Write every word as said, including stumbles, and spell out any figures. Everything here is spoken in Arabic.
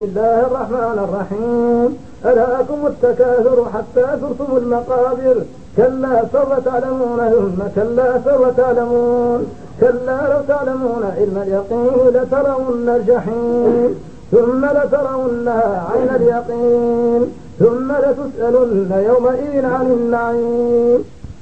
بسم الله الرحمن الرحيم. ألهاكم التكاثر حتى زرتم المقابر كلا سوف تعلمون ثم كلا سوف تعلمون كلا لو تعلمون علم اليقين لترون الجحيم ثم لترونها عين اليقين ثم لتسألن يومئذ عن النعيم.